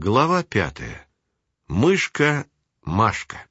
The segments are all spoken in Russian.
Глава 5. Мышка Машка.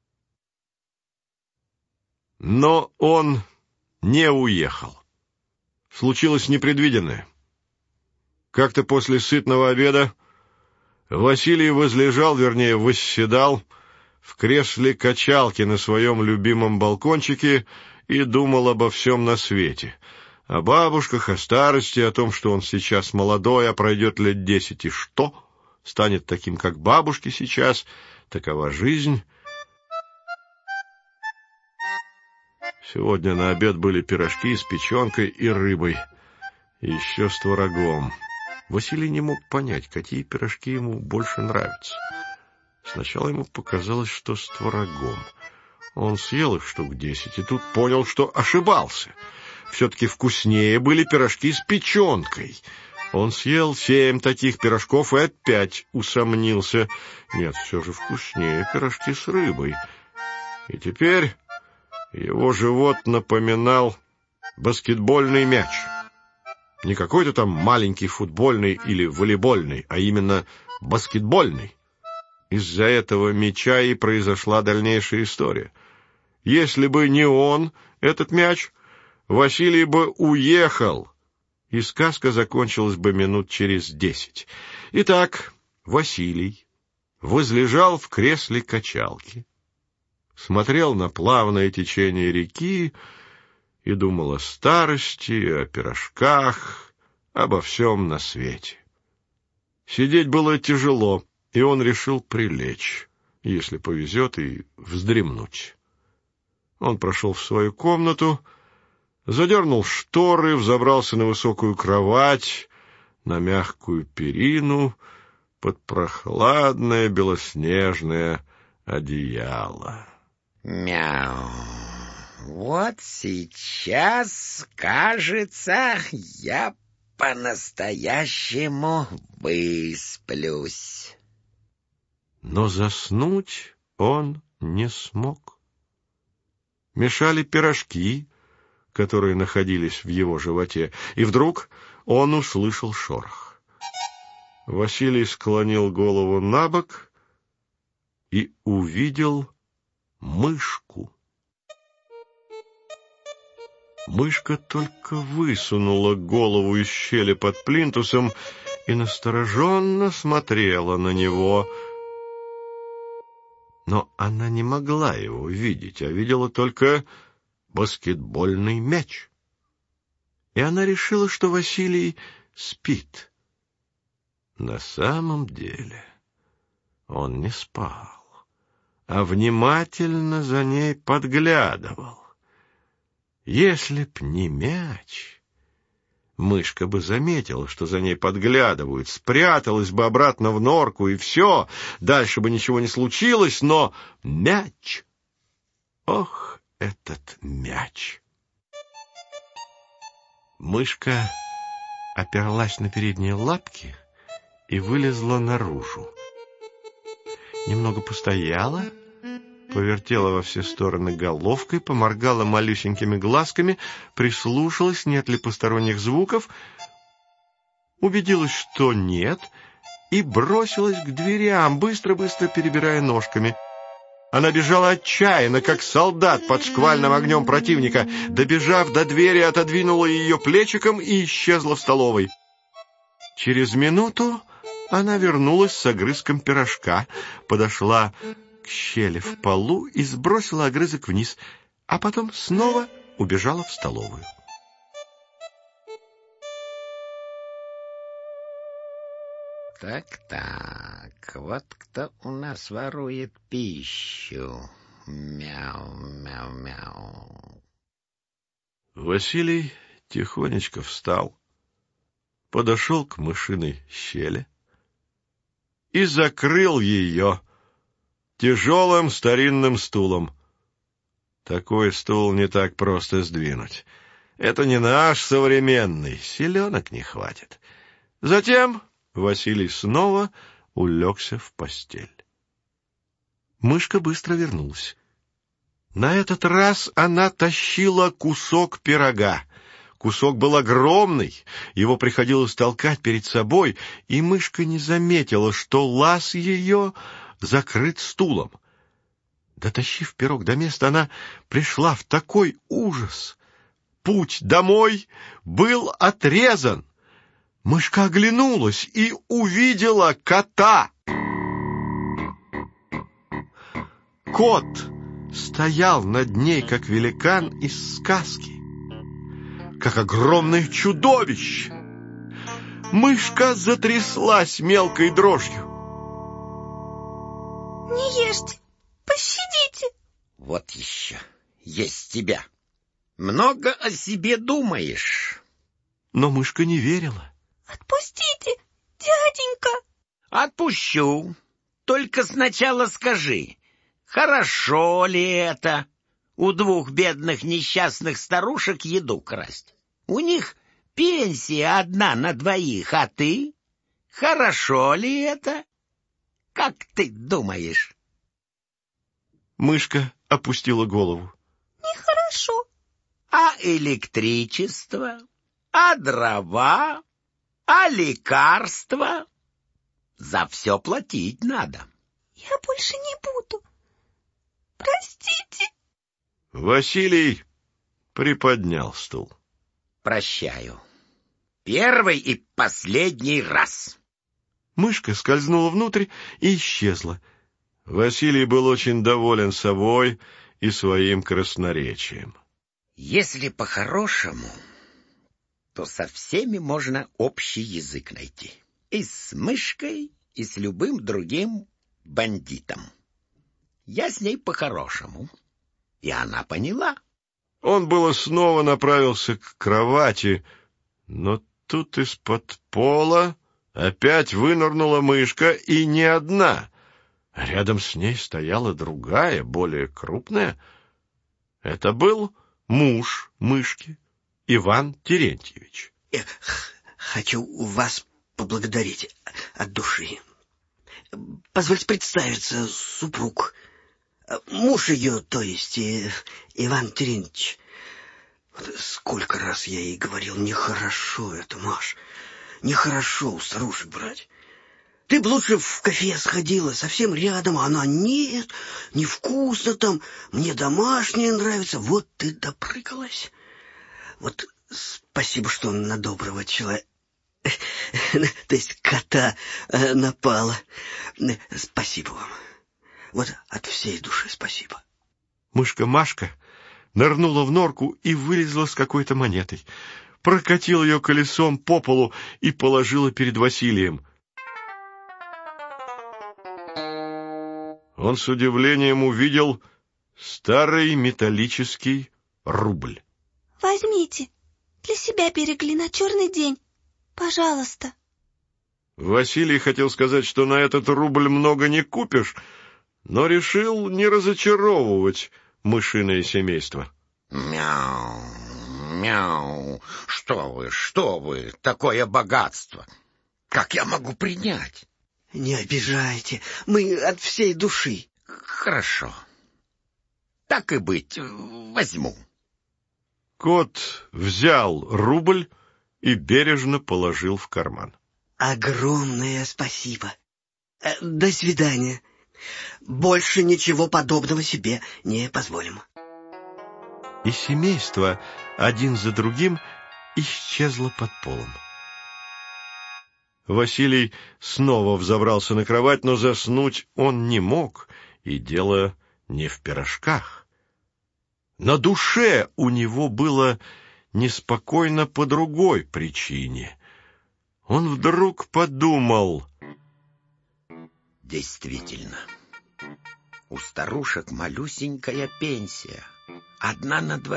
Но он не уехал. Случилось непредвиденное. Как-то после сытного обеда Василий восседал в кресле качалки на своем любимом балкончике и думал обо всем на свете. О бабушках, о старости, о том, что он сейчас молодой, а пройдет лет 10, и что? Станет таким, как бабушки сейчас. Такова жизнь. Сегодня на обед были пирожки с печенкой и рыбой, и еще с творогом. Василий не мог понять, какие пирожки ему больше нравятся. Сначала ему показалось, что с творогом. Он съел их штук 10, и тут понял, что ошибался. Все-таки вкуснее были пирожки с печенкой. Он съел 7 таких пирожков и опять усомнился. Нет, все же вкуснее пирожки с рыбой. И теперь его живот напоминал баскетбольный мяч. Не какой-то там маленький футбольный или волейбольный, а именно баскетбольный. Из-за этого мяча и произошла дальнейшая история. Если бы не он, этот мяч, Василий бы уехал, и сказка закончилась бы минут через 10. Итак, Василий возлежал в кресле качалки, смотрел на плавное течение реки и думал о старости, о пирожках, обо всем на свете. Сидеть было тяжело, и он решил прилечь, если повезет, и вздремнуть. Он прошел в свою комнату, задернул шторы, взобрался на высокую кровать, на мягкую перину, под прохладное белоснежное одеяло. Мяу. Вот сейчас, кажется, я по-настоящему высплюсь. Но заснуть он не смог. Мешали пирожки, которые находились в его животе, и вдруг он услышал шорох. Василий склонил голову набок и увидел мышку. Мышка только высунула голову из щели под плинтусом и настороженно смотрела на него. Но она не могла его видеть, а видела только баскетбольный мяч. И она решила, что Василий спит. На самом деле он не спал, а внимательно за ней подглядывал. Если б не мяч, мышка бы заметила, что за ней подглядывают, спряталась бы обратно в норку, и все, дальше бы ничего не случилось, но мяч... Ох, этот мяч! Мышка оперлась на передние лапки и вылезла наружу. Немного постояла, повертела во все стороны головкой, поморгала малюсенькими глазками, прислушалась, нет ли посторонних звуков, убедилась, что нет, и бросилась к дверям, быстро-быстро перебирая ножками. Она бежала отчаянно, как солдат под шквальным огнем противника. Добежав до двери, отодвинула ее плечиком и исчезла в столовой. Через минуту она вернулась с огрызком пирожка, подошла к щели в полу и сбросила огрызок вниз, а потом снова убежала в столовую. Так, вот кто у нас ворует пищу. Мяу-мяу-мяу. Василий тихонечко встал, подошел к мышиной щели и закрыл ее тяжелым старинным стулом. Такой стул не так просто сдвинуть. Это не наш современный, селенок не хватит. Затем Василий снова улегся в постель. Мышка быстро вернулась. На этот раз она тащила кусок пирога. Кусок был огромный, его приходилось толкать перед собой, и мышка не заметила, что лаз ее закрыт стулом. Дотащив пирог до места, она пришла в такой ужас. Путь домой был отрезан. Мышка оглянулась и увидела кота. Кот стоял над ней, как великан из сказки, как огромное чудовище. Мышка затряслась мелкой дрожью. Не ешьте, пощадите. Вот еще, есть тебя. Много о себе думаешь. Но мышка не верила. Отпустите, дяденька. Отпущу. Только сначала скажи, хорошо ли это у двух бедных несчастных старушек еду красть? У них пенсия 1 на 2, а ты? Хорошо ли это? Как ты думаешь? Мышка опустила голову. Нехорошо. А электричество? А дрова? А лекарства? За все платить надо. Я больше не буду. Простите. Василий приподнял стул. Прощаю. Первый и последний раз. Мышка скользнула внутрь и исчезла. Василий был очень доволен собой и своим красноречием. Если по-хорошему, то со всеми можно общий язык найти. И с мышкой, и с любым другим бандитом. Я с ней по-хорошему, и она поняла. Он было снова направился к кровати, но тут из-под пола опять вынырнула мышка, и не одна. Рядом с ней стояла другая, более крупная. Это был муж мышки, Иван Терентьевич. Хочу вас поблагодарить от души. Позвольте представиться, супруг. Муж ее, то есть Иван Терентьевич. Сколько раз я ей говорил, нехорошо это, Маш. Нехорошо у старушек брать. Ты б лучше в кафе сходила, совсем рядом, а она нет, невкусно там, мне домашнее нравится. Вот ты допрыгалась. Вот спасибо, что на доброго человека, то есть кота, напала. Спасибо вам. Вот от всей души спасибо. Мышка Машка нырнула в норку и вылезла с какой-то монетой, прокатила ее колесом по полу и положила перед Василием. Он с удивлением увидел старый металлический рубль. Возьмите, для себя берегли на черный день. Пожалуйста. Василий хотел сказать, что на этот рубль много не купишь, но решил не разочаровывать мышиное семейство. Мяу, мяу, что вы, такое богатство. Как я могу принять? Не обижайте, мы от всей души. Хорошо. Так и быть, возьму. Кот взял рубль и бережно положил в карман. Огромное спасибо. До свидания. Больше ничего подобного себе не позволим. И семейство один за другим исчезло под полом. Василий снова взобрался на кровать, но заснуть он не мог, и дело не в пирожках. На душе у него было неспокойно по другой причине. Он вдруг подумал: действительно, у старушек малюсенькая пенсия, 1 на 2.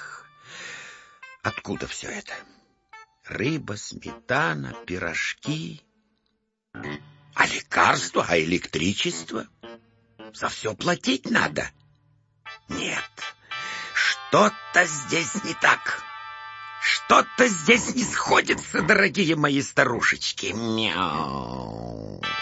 Откуда все это? Рыба, сметана, пирожки. А лекарства, а электричество? За все платить надо. Нет, что-то здесь не так. Что-то здесь не сходится, дорогие мои старушечки. Мяу.